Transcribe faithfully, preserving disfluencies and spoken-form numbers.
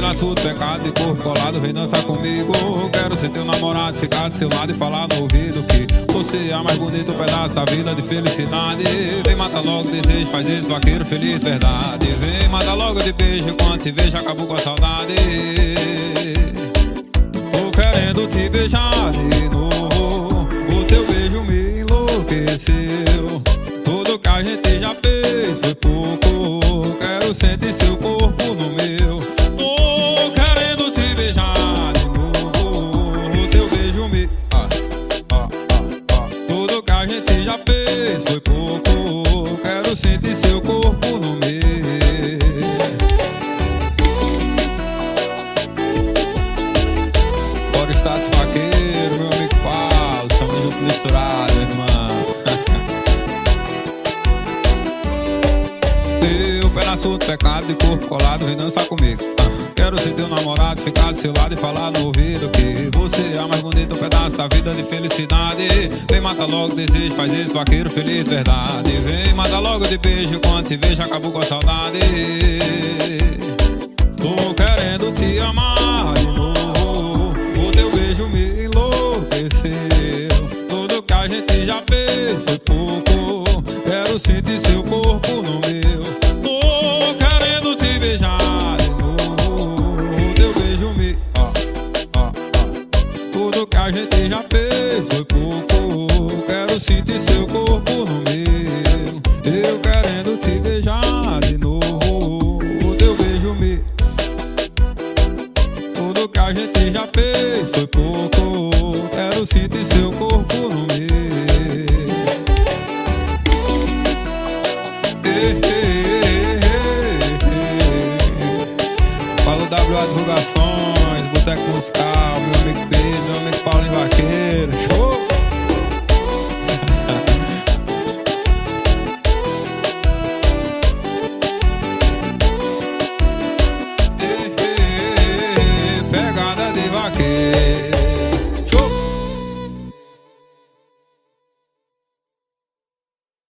pedaço do pecado de corpo colado, vem dançar comigo. Quero ser teu namorado, ficar do seu lado e falar no ouvido que você é a mais bonita pedaço da vida de felicidade. Vem matar logo o desejo, faz esse vaqueiro feliz, verdade. Vem matar logo de beijo, quando te vejo acabou com a saudade. Tô querendo te beijar de novo, o teu beijo me enlouqueceu. Tudo que a gente já fez foi pouco, quero sentir seu corpo no meu. Tô querendo te beijar de novo, o teu beijo me... Ah, ah, ah, ah. Tudo que a gente já fez foi pouco, quero sentir seu corpo no meu. Bora status vaqueiro, meu amigo Paulo, estamos juntos misturados, irmão. Teu pedaço do pecado de corpo colado, vem dançar comigo. Quero ser teu namorado, ficar do seu lado e falar no ouvido que você é a mais bonita pedaço da vida de felicidade. Vem matar logo o desejo, faz esse vaqueiro feliz, verdade. Vem matar logo de beijo, quando te vejo acabou com a saudade. Tô querendo te amar de novo, o teu beijo me enlouqueceu. Tudo que a gente já fez foi pouco, quero sentir seu corpo no meu. Tô querendo te beijar de novo, o teu beijo me... Ah, ah, ah. Tudo que a gente já fez foi pouco, quero sentir seu corpo no meu. Eu querendo te beijar de novo, o teu beijo me... Tudo que a gente já fez foi pouco, quero sentir seu corpo no meu. Fala o W A Divulgações, Boteco Musical, meu amigo Pedro.